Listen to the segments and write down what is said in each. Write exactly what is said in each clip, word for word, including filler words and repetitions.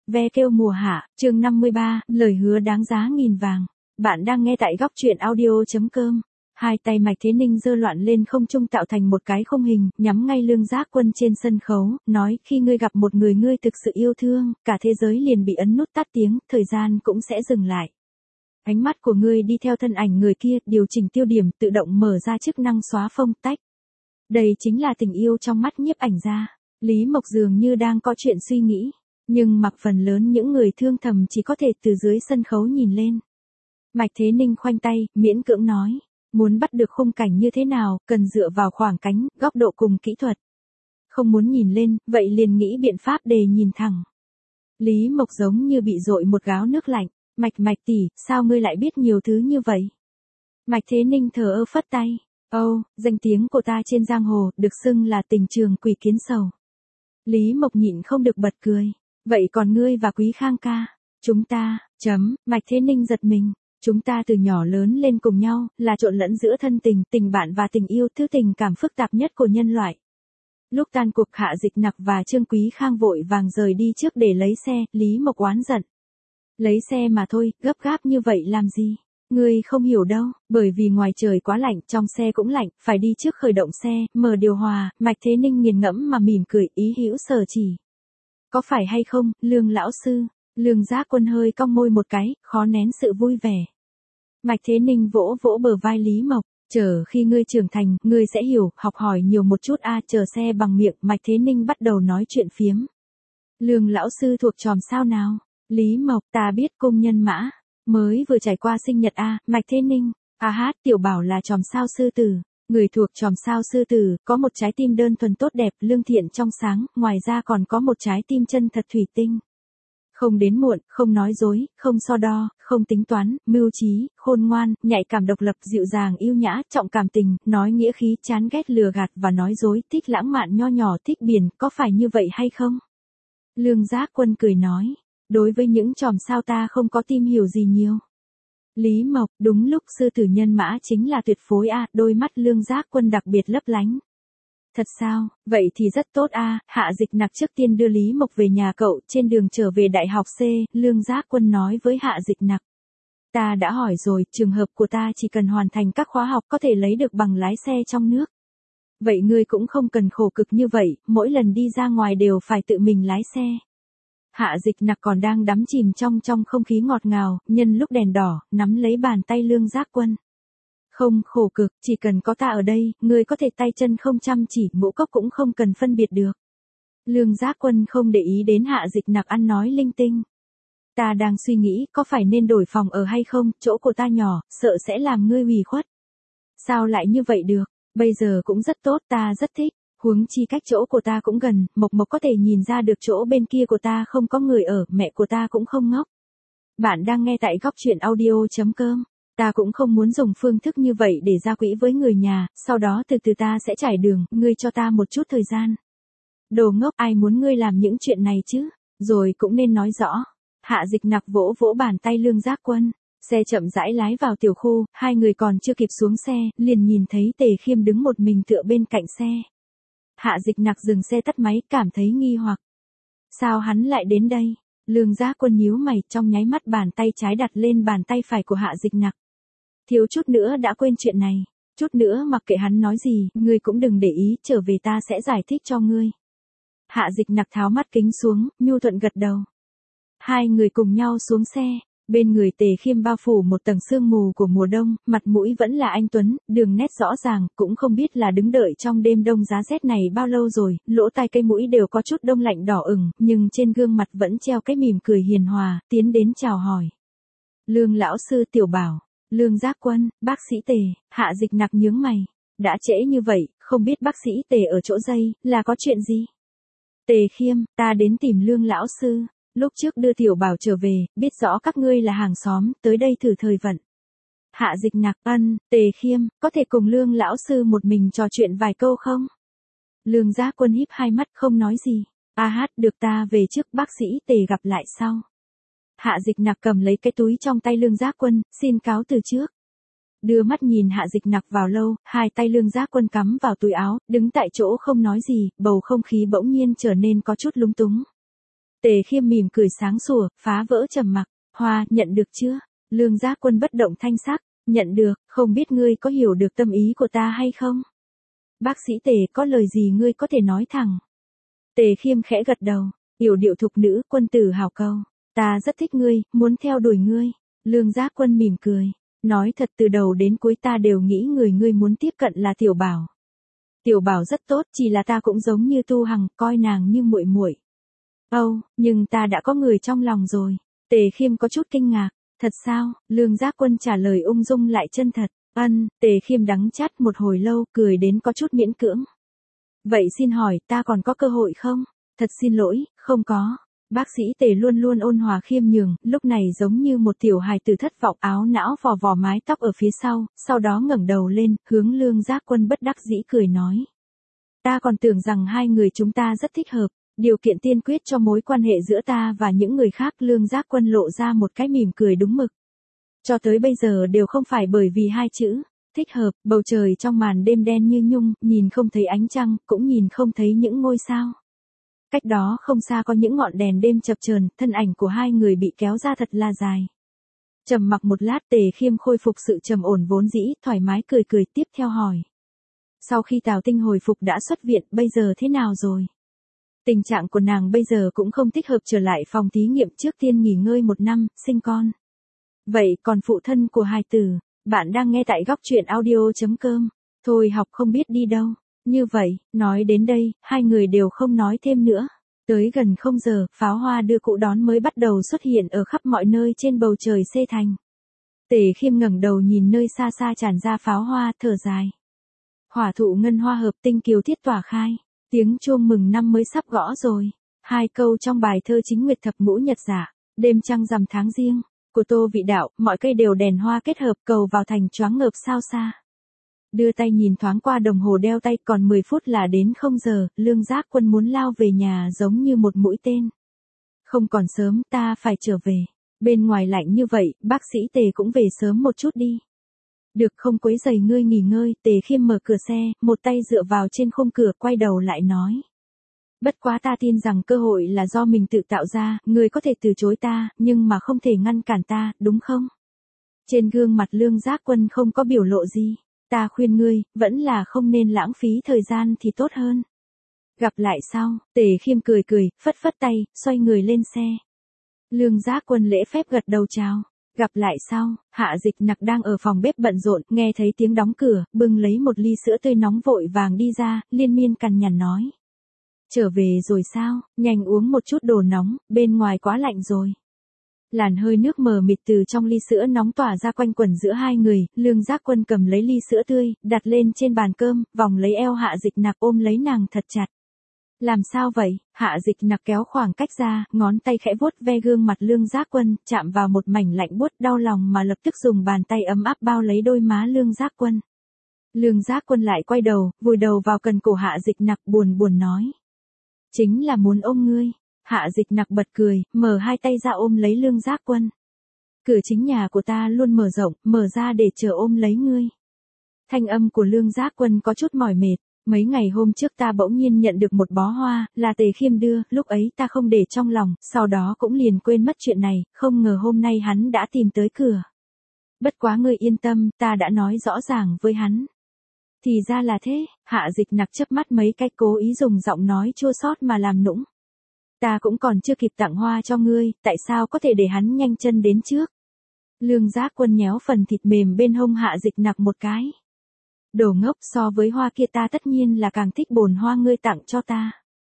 Ve kêu mùa hạ, chương năm mươi ba, lời hứa đáng giá nghìn vàng. Bạn đang nghe tại góc truyện audio.com. Hai tay Mạch Thế Ninh giơ loạn lên không trung tạo thành một cái không hình, nhắm ngay Lương Giác Quân trên sân khấu, nói khi ngươi gặp một người ngươi thực sự yêu thương, cả thế giới liền bị ấn nút tắt tiếng, thời gian cũng sẽ dừng lại. Ánh mắt của ngươi đi theo thân ảnh người kia, điều chỉnh tiêu điểm, tự động mở ra chức năng xóa phông tách. Đây chính là tình yêu trong mắt nhiếp ảnh gia. Lý Mộc dường như đang có chuyện suy nghĩ, nhưng mặc phần lớn những người thương thầm chỉ có thể từ dưới sân khấu nhìn lên. Mạch Thế Ninh khoanh tay, miễn cưỡng nói, muốn bắt được khung cảnh như thế nào, cần dựa vào khoảng cánh, góc độ cùng kỹ thuật. Không muốn nhìn lên, vậy liền nghĩ biện pháp để nhìn thẳng. Lý Mộc giống như bị dội một gáo nước lạnh, Mạch Mạch tỷ, sao ngươi lại biết nhiều thứ như vậy? Mạch Thế Ninh thờ ơ phất tay, âu, oh, danh tiếng của ta trên giang hồ, được xưng là tình trường quỷ kiến sầu. Lý Mộc nhịn không được bật cười, vậy còn ngươi và Quý Khang ca, chúng ta, chấm, Mạch Thế Ninh giật mình, chúng ta từ nhỏ lớn lên cùng nhau, là trộn lẫn giữa thân tình, tình bạn và tình yêu, thứ tình cảm phức tạp nhất của nhân loại. Lúc tan cuộc Hạ Dịch Nặc và Trương Quý Khang vội vàng rời đi trước để lấy xe, Lý Mộc oán giận. Lấy xe mà thôi, gấp gáp như vậy làm gì? Ngươi không hiểu đâu, bởi vì ngoài trời quá lạnh, trong xe cũng lạnh, phải đi trước khởi động xe, mở điều hòa, Mạch Thế Ninh nghiền ngẫm mà mỉm cười, ý hữu sở chỉ. Có phải hay không, Lương lão sư? Lương Giác Quân hơi cong môi một cái, khó nén sự vui vẻ. Mạch Thế Ninh vỗ vỗ bờ vai Lý Mộc, chờ khi ngươi trưởng thành, ngươi sẽ hiểu, học hỏi nhiều một chút a, à, chờ xe bằng miệng, Mạch Thế Ninh bắt đầu nói chuyện phiếm. Lương lão sư thuộc chòm sao nào? Lý Mộc, ta biết cung nhân mã. Mới vừa trải qua sinh nhật a, Mạch Thế Ninh, a hát, tiểu bảo là chòm sao sư tử, người thuộc chòm sao sư tử, có một trái tim đơn thuần tốt đẹp, lương thiện trong sáng, ngoài ra còn có một trái tim chân thật thủy tinh. Không đến muộn, không nói dối, không so đo, không tính toán, mưu trí, khôn ngoan, nhạy cảm độc lập, dịu dàng yêu nhã, trọng cảm tình, nói nghĩa khí, chán ghét lừa gạt và nói dối, thích lãng mạn nho nhỏ, thích biển, có phải như vậy hay không? Lương Giác Quân cười nói. Đối với những chòm sao ta không có tim hiểu gì nhiều. Lý Mộc, đúng lúc sư tử nhân mã chính là tuyệt phối a, à, đôi mắt Lương Giác Quân đặc biệt lấp lánh. Thật sao, vậy thì rất tốt a, à, Hạ Dịch Nặc trước tiên đưa Lý Mộc về nhà cậu, trên đường trở về đại học C, Lương Giác Quân nói với Hạ Dịch Nặc. Ta đã hỏi rồi, trường hợp của ta chỉ cần hoàn thành các khóa học có thể lấy được bằng lái xe trong nước. Vậy ngươi cũng không cần khổ cực như vậy, mỗi lần đi ra ngoài đều phải tự mình lái xe. Hạ Dịch Nặc còn đang đắm chìm trong trong không khí ngọt ngào, nhân lúc đèn đỏ, nắm lấy bàn tay Lương Giác Quân. Không khổ cực, chỉ cần có ta ở đây, ngươi có thể tay chân không chăm chỉ, ngũ cốc cũng không cần phân biệt được. Lương Giác Quân không để ý đến Hạ Dịch Nặc ăn nói linh tinh. Ta đang suy nghĩ, có phải nên đổi phòng ở hay không, chỗ của ta nhỏ, sợ sẽ làm ngươi ủy khuất. Sao lại như vậy được, bây giờ cũng rất tốt, ta rất thích. Huống chi cách chỗ của ta cũng gần, Mộc Mộc có thể nhìn ra được chỗ bên kia của ta không có người ở, mẹ của ta cũng không ngốc. Bạn đang nghe tại góc truyện audio.com. Ta cũng không muốn dùng phương thức như vậy để ra quỹ với người nhà, sau đó từ từ ta sẽ trải đường, ngươi cho ta một chút thời gian. Đồ ngốc, ai muốn ngươi làm những chuyện này chứ, rồi cũng nên nói rõ. Hạ Dịch Nặc vỗ vỗ bàn tay Lương Giác Quân. Xe chậm rãi lái vào tiểu khu, hai người còn chưa kịp xuống xe, liền nhìn thấy Tề Khiêm đứng một mình tựa bên cạnh xe. Hạ Dịch Nặc dừng xe tắt máy, cảm thấy nghi hoặc. Sao hắn lại đến đây? Lương Giác Quân nhíu mày, trong nháy mắt bàn tay trái đặt lên bàn tay phải của Hạ Dịch Nặc. Thiếu chút nữa đã quên chuyện này, chút nữa mặc kệ hắn nói gì, ngươi cũng đừng để ý, trở về ta sẽ giải thích cho ngươi. Hạ Dịch Nặc tháo mắt kính xuống, nhu thuận gật đầu. Hai người cùng nhau xuống xe. Bên người Tề Khiêm bao phủ một tầng sương mù của mùa đông, mặt mũi vẫn là anh tuấn, đường nét rõ ràng, cũng không biết là đứng đợi trong đêm đông giá rét này bao lâu rồi, lỗ tai cây mũi đều có chút đông lạnh đỏ ửng, nhưng trên gương mặt vẫn treo cái mỉm cười hiền hòa, tiến đến chào hỏi. Lương lão sư Tiểu Bảo, Lương Giác Quân, bác sĩ Tề, Hạ Dịch Nặc nhướng mày, đã trễ như vậy, không biết bác sĩ Tề ở chỗ dây, là có chuyện gì? Tề Khiêm, ta đến tìm Lương lão sư. Lúc trước đưa Tiểu Bảo trở về, biết rõ các ngươi là hàng xóm, tới đây thử thời vận. Hạ Dịch Nặc, ân, Tề Khiêm, có thể cùng Lương lão sư một mình trò chuyện vài câu không? Lương Giác Quân híp hai mắt không nói gì. A hát, được, ta về trước, bác sĩ Tề gặp lại sau. Hạ Dịch Nặc cầm lấy cái túi trong tay Lương Giác Quân, xin cáo từ trước. Đưa mắt nhìn Hạ Dịch Nặc vào lâu, hai tay Lương Giác Quân cắm vào túi áo, đứng tại chỗ không nói gì, bầu không khí bỗng nhiên trở nên có chút lúng túng. Tề Khiêm mỉm cười sáng sủa, phá vỡ trầm mặc. Hoa, nhận được chưa? Lương Giác Quân bất động thanh sắc. Nhận được, không biết ngươi có hiểu được tâm ý của ta hay không? Bác sĩ Tề, có lời gì ngươi có thể nói thẳng. Tề Khiêm khẽ gật đầu. Yểu điệu thục nữ, quân tử hảo câu. Ta rất thích ngươi, muốn theo đuổi ngươi. Lương Giác Quân mỉm cười. Nói thật, từ đầu đến cuối ta đều nghĩ người ngươi muốn tiếp cận là Tiểu Bảo. Tiểu Bảo rất tốt, chỉ là ta cũng giống như Tu Hằng, coi nàng như muội muội. Âu, oh, nhưng ta đã có người trong lòng rồi. Tề Khiêm có chút kinh ngạc. Thật sao? Lương Giác Quân trả lời ung dung lại chân thật. Ân, Tề Khiêm đắng chát một hồi lâu, cười đến có chút miễn cưỡng. Vậy xin hỏi, ta còn có cơ hội không? Thật xin lỗi, không có. Bác sĩ Tề luôn luôn ôn hòa khiêm nhường, lúc này giống như một tiểu hài tử thất vọng, áo não vò vò mái tóc ở phía sau, sau đó ngẩng đầu lên, hướng Lương Giác Quân bất đắc dĩ cười nói. Ta còn tưởng rằng hai người chúng ta rất thích hợp, điều kiện tiên quyết cho mối quan hệ giữa ta và những người khác. Lương Giác Quân lộ ra một cái mỉm cười đúng mực. Cho tới bây giờ đều không phải bởi vì hai chữ, thích hợp. Bầu trời trong màn đêm đen như nhung, nhìn không thấy ánh trăng, cũng nhìn không thấy những ngôi sao. Cách đó không xa có những ngọn đèn đêm chập chờn, thân ảnh của hai người bị kéo ra thật là dài. Trầm mặc một lát, Tề Khiêm khôi phục sự trầm ổn vốn dĩ, thoải mái cười cười tiếp theo hỏi. Sau khi Tào Tinh hồi phục đã xuất viện, bây giờ thế nào rồi? Tình trạng của nàng bây giờ cũng không thích hợp trở lại phòng thí nghiệm, trước tiên nghỉ ngơi một năm, sinh con. Vậy còn phụ thân của hài tử? Bạn đang nghe tại góc truyện audio chấm com. Thôi học không biết đi đâu. Như vậy, nói đến đây, hai người đều không nói thêm nữa. Tới gần không giờ, pháo hoa đưa cụ đón mới bắt đầu xuất hiện ở khắp mọi nơi trên bầu trời xê thành. Tề Khiêm ngẩng đầu nhìn nơi xa xa tràn ra pháo hoa, thở dài. Hỏa thụ ngân hoa hợp, tinh kiều thiết tỏa khai. Tiếng chuông mừng năm mới sắp gõ rồi. Hai câu trong bài thơ chính nguyệt thập ngũ nhật giả, đêm trăng rằm tháng riêng, của Tô Vị Đạo, mọi cây đều đèn hoa kết hợp, cầu vào thành choáng ngợp sao xa. Đưa tay nhìn thoáng qua đồng hồ đeo tay, còn mười phút là đến không giờ, Lương Giác Quân muốn lao về nhà giống như một mũi tên. Không còn sớm, ta phải trở về. Bên ngoài lạnh như vậy, bác sĩ Tề cũng về sớm một chút đi. Được, không quấy rầy ngươi nghỉ ngơi. Tề Khiêm mở cửa xe, một tay dựa vào trên khung cửa, quay đầu lại nói. Bất quá ta tin rằng cơ hội là do mình tự tạo ra, ngươi có thể từ chối ta, nhưng mà không thể ngăn cản ta, đúng không? Trên gương mặt Lương Giác Quân không có biểu lộ gì. Ta khuyên ngươi, vẫn là không nên lãng phí thời gian thì tốt hơn. Gặp lại sau, Tề Khiêm cười cười, phất phất tay, xoay người lên xe. Lương Giác Quân lễ phép gật đầu chào. Gặp lại sau, Hạ Dịch Nặc đang ở phòng bếp bận rộn, nghe thấy tiếng đóng cửa, bưng lấy một ly sữa tươi nóng vội vàng đi ra, liên miên cằn nhằn nói. Trở về rồi sao, nhanh uống một chút đồ nóng, bên ngoài quá lạnh rồi. Làn hơi nước mờ mịt từ trong ly sữa nóng tỏa ra quanh quẩn giữa hai người, Lương Giác Quân cầm lấy ly sữa tươi, đặt lên trên bàn cơm, vòng lấy eo Hạ Dịch Nặc ôm lấy nàng thật chặt. Làm sao vậy? Hạ Dịch Nặc kéo khoảng cách ra, ngón tay khẽ vuốt ve gương mặt Lương Giác Quân, chạm vào một mảnh lạnh buốt, đau lòng mà lập tức dùng bàn tay ấm áp bao lấy đôi má Lương Giác Quân. Lương Giác Quân lại quay đầu, vùi đầu vào cần cổ Hạ Dịch Nặc, buồn buồn nói. Chính là muốn ôm ngươi. Hạ Dịch Nặc bật cười, mở hai tay ra ôm lấy Lương Giác Quân. Cửa chính nhà của ta luôn mở rộng, mở ra để chờ ôm lấy ngươi. Thanh âm của Lương Giác Quân có chút mỏi mệt. Mấy ngày hôm trước ta bỗng nhiên nhận được một bó hoa, là Tề Khiêm đưa, lúc ấy ta không để trong lòng, sau đó cũng liền quên mất chuyện này, không ngờ hôm nay hắn đã tìm tới cửa. Bất quá ngươi yên tâm, ta đã nói rõ ràng với hắn. Thì ra là thế. Hạ Dịch Nặc chớp mắt mấy cái, cố ý dùng giọng nói chua xót mà làm nũng. Ta cũng còn chưa kịp tặng hoa cho ngươi, tại sao có thể để hắn nhanh chân đến trước? Lương Giác Quân nhéo phần thịt mềm bên hông Hạ Dịch Nặc một cái. Đồ ngốc, so với hoa kia ta tất nhiên là càng thích bồn hoa ngươi tặng cho ta.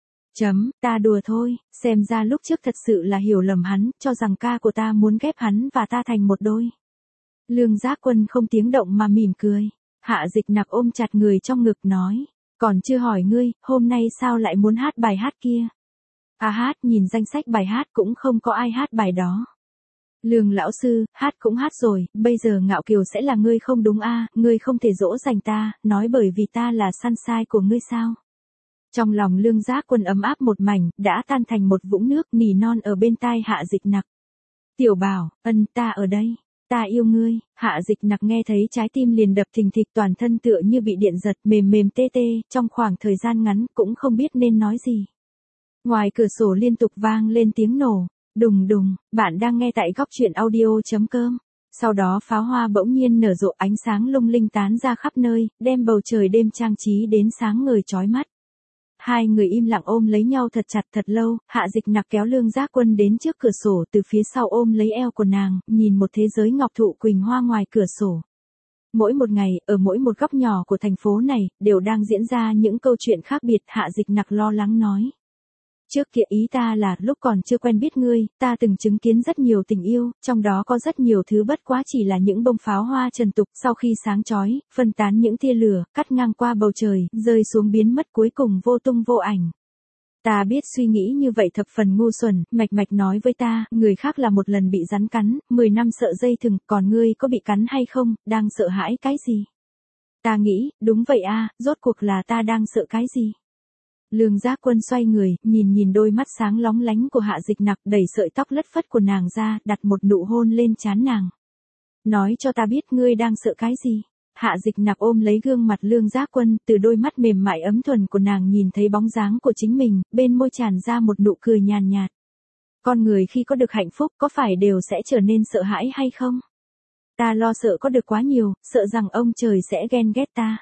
Chấm, ta đùa thôi, xem ra lúc trước thật sự là hiểu lầm hắn, cho rằng ca của ta muốn ghép hắn và ta thành một đôi. Lương Giác Quân không tiếng động mà mỉm cười. Hạ Dịch Nặc ôm chặt người trong ngực nói. Còn chưa hỏi ngươi, hôm nay sao lại muốn hát bài hát kia? À hát, nhìn danh sách bài hát cũng không có ai hát bài đó. Lương lão sư, hát cũng hát rồi, bây giờ Ngạo Kiều sẽ là ngươi không đúng a, à, ngươi không thể dỗ dành ta, nói bởi vì ta là sunshine của ngươi sao? Trong lòng Lương Giác Quân ấm áp một mảnh, đã tan thành một vũng nước, nỉ non ở bên tai Hạ Dịch Nặc. Tiểu Bảo, ân, ta ở đây, ta yêu ngươi. Hạ Dịch Nặc nghe thấy trái tim liền đập thình thịch, toàn thân tựa như bị điện giật, mềm mềm tê tê, trong khoảng thời gian ngắn cũng không biết nên nói gì. Ngoài cửa sổ liên tục vang lên tiếng nổ. Đùng đùng, bạn đang nghe tại góc truyện audio.com. Sau đó pháo hoa bỗng nhiên nở rộ, ánh sáng lung linh tán ra khắp nơi, đem bầu trời đêm trang trí đến sáng ngời chói mắt. Hai người im lặng ôm lấy nhau thật chặt thật lâu, Hạ Dịch Nặc kéo Lương Giác Quân đến trước cửa sổ, từ phía sau ôm lấy eo của nàng, nhìn một thế giới ngọc thụ quỳnh hoa ngoài cửa sổ. Mỗi một ngày, ở mỗi một góc nhỏ của thành phố này, đều đang diễn ra những câu chuyện khác biệt. Hạ Dịch Nặc lo lắng nói. Trước kia ý ta là, lúc còn chưa quen biết ngươi, ta từng chứng kiến rất nhiều tình yêu, trong đó có rất nhiều thứ bất quá chỉ là những bông pháo hoa trần tục, sau khi sáng chói, phân tán những tia lửa, cắt ngang qua bầu trời, rơi xuống biến mất cuối cùng vô tung vô ảnh. Ta biết suy nghĩ như vậy thập phần ngu xuẩn, Mạch Mạch nói với ta, người khác là một lần bị rắn cắn, mười năm sợ dây thừng, còn ngươi có bị cắn hay không, đang sợ hãi cái gì? Ta nghĩ, đúng vậy a, rốt cuộc là ta đang sợ cái gì? Lương Giác Quân xoay người, nhìn nhìn đôi mắt sáng lóng lánh của Hạ Dịch Nặc, đẩy sợi tóc lất phất của nàng ra, đặt một nụ hôn lên trán nàng. Nói cho ta biết ngươi đang sợ cái gì? Hạ Dịch Nặc ôm lấy gương mặt Lương Giác Quân, từ đôi mắt mềm mại ấm thuần của nàng nhìn thấy bóng dáng của chính mình, bên môi tràn ra một nụ cười nhàn nhạt. Con người khi có được hạnh phúc có phải đều sẽ trở nên sợ hãi hay không? Ta lo sợ có được quá nhiều, sợ rằng ông trời sẽ ghen ghét ta.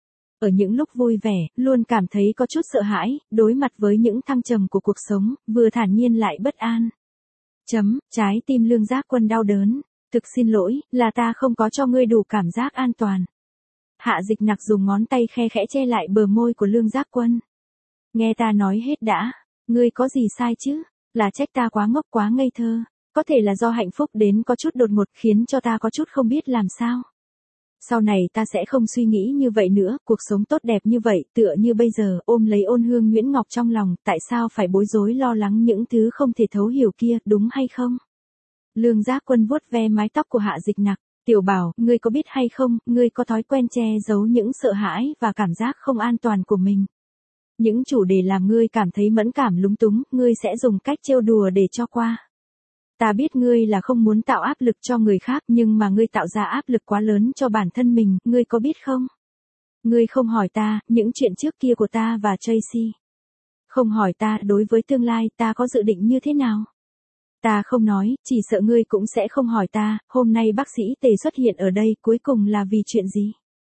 Ở những lúc vui vẻ, luôn cảm thấy có chút sợ hãi, đối mặt với những thăng trầm của cuộc sống, vừa thản nhiên lại bất an. Chấm, trái tim Lương Giác Quân đau đớn. Thực xin lỗi, là ta không có cho ngươi đủ cảm giác an toàn. Hạ Dịch Nặc dùng ngón tay khe khẽ che lại bờ môi của Lương Giác Quân. Nghe ta nói hết đã, ngươi có gì sai chứ? Là trách ta quá ngốc quá ngây thơ. Có thể là do hạnh phúc đến có chút đột ngột khiến cho ta có chút không biết làm sao. Sau này ta sẽ không suy nghĩ như vậy nữa, cuộc sống tốt đẹp như vậy, tựa như bây giờ, ôm lấy Ôn Hương Nguyễn Ngọc trong lòng, tại sao phải bối rối lo lắng những thứ không thể thấu hiểu kia, đúng hay không? Lương Giác Quân vuốt ve mái tóc của Hạ Dịch Nặc, tiểu bảo, ngươi có biết hay không, ngươi có thói quen che giấu những sợ hãi và cảm giác không an toàn của mình. Những chủ đề làm ngươi cảm thấy mẫn cảm lúng túng, ngươi sẽ dùng cách trêu đùa để cho qua. Ta biết ngươi là không muốn tạo áp lực cho người khác, nhưng mà ngươi tạo ra áp lực quá lớn cho bản thân mình, ngươi có biết không? Ngươi không hỏi ta, những chuyện trước kia của ta và Tracy. Không hỏi ta, đối với tương lai, ta có dự định như thế nào? Ta không nói, chỉ sợ ngươi cũng sẽ không hỏi ta, hôm nay bác sĩ Tề xuất hiện ở đây, cuối cùng là vì chuyện gì?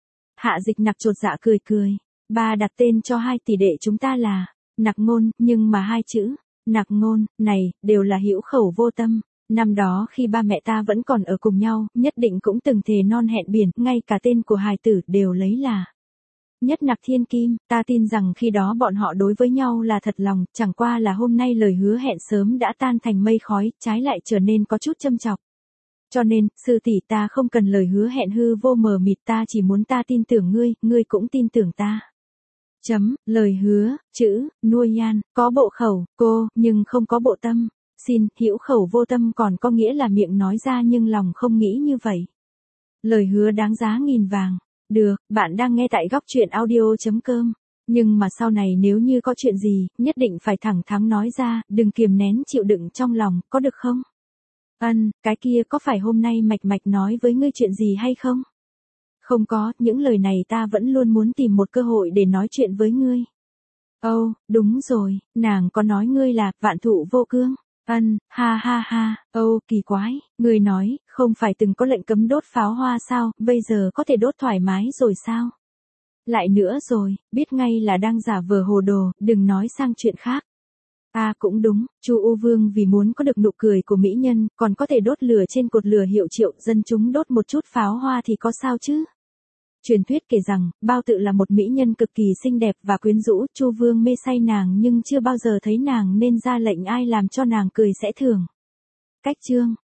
Hạ Dịch Nặc chột dạ cười cười. Ba đặt tên cho hai tỷ đệ chúng ta là Nặc Ngôn, nhưng mà hai chữ Nặc Ngôn này đều là hữu khẩu vô tâm. Năm đó khi ba mẹ ta vẫn còn ở cùng nhau, nhất định cũng từng thề non hẹn biển, ngay cả tên của hài tử đều lấy là Nhất Nặc Thiên Kim. Ta tin rằng khi đó bọn họ đối với nhau là thật lòng, chẳng qua là hôm nay lời hứa hẹn sớm đã tan thành mây khói, trái lại trở nên có chút châm chọc. Cho nên, sư tỷ, ta không cần lời hứa hẹn hư vô mờ mịt, ta chỉ muốn ta tin tưởng ngươi, ngươi cũng tin tưởng ta. Chấm, lời hứa, chữ, nuôi nhan, có bộ khẩu, cô, nhưng không có bộ tâm. Xin, hữu khẩu vô tâm còn có nghĩa là miệng nói ra nhưng lòng không nghĩ như vậy. Lời hứa đáng giá nghìn vàng. Được, bạn đang nghe tại góc truyện audio.com. Nhưng mà sau này nếu như có chuyện gì, nhất định phải thẳng thắn nói ra, đừng kiềm nén chịu đựng trong lòng, có được không? Ân, cái kia có phải hôm nay Mạch Mạch nói với ngươi chuyện gì hay không? Không có, những lời này ta vẫn luôn muốn tìm một cơ hội để nói chuyện với ngươi. Ồ, oh, đúng rồi, nàng có nói ngươi là vạn thụ vô cương. Ân, ha ha ha, ồ, oh, kỳ quái, ngươi nói, không phải từng có lệnh cấm đốt pháo hoa sao, bây giờ có thể đốt thoải mái rồi sao? Lại nữa rồi, biết ngay là đang giả vờ hồ đồ, đừng nói sang chuyện khác. À cũng đúng, Chu U Vương vì muốn có được nụ cười của mỹ nhân, còn có thể đốt lửa trên cột lửa hiệu triệu dân chúng đốt một chút pháo hoa thì có sao chứ? Truyền thuyết kể rằng, Bao Tự là một mỹ nhân cực kỳ xinh đẹp và quyến rũ, Chu Vương mê say nàng nhưng chưa bao giờ thấy nàng nên ra lệnh ai làm cho nàng cười sẽ thưởng. Cách chương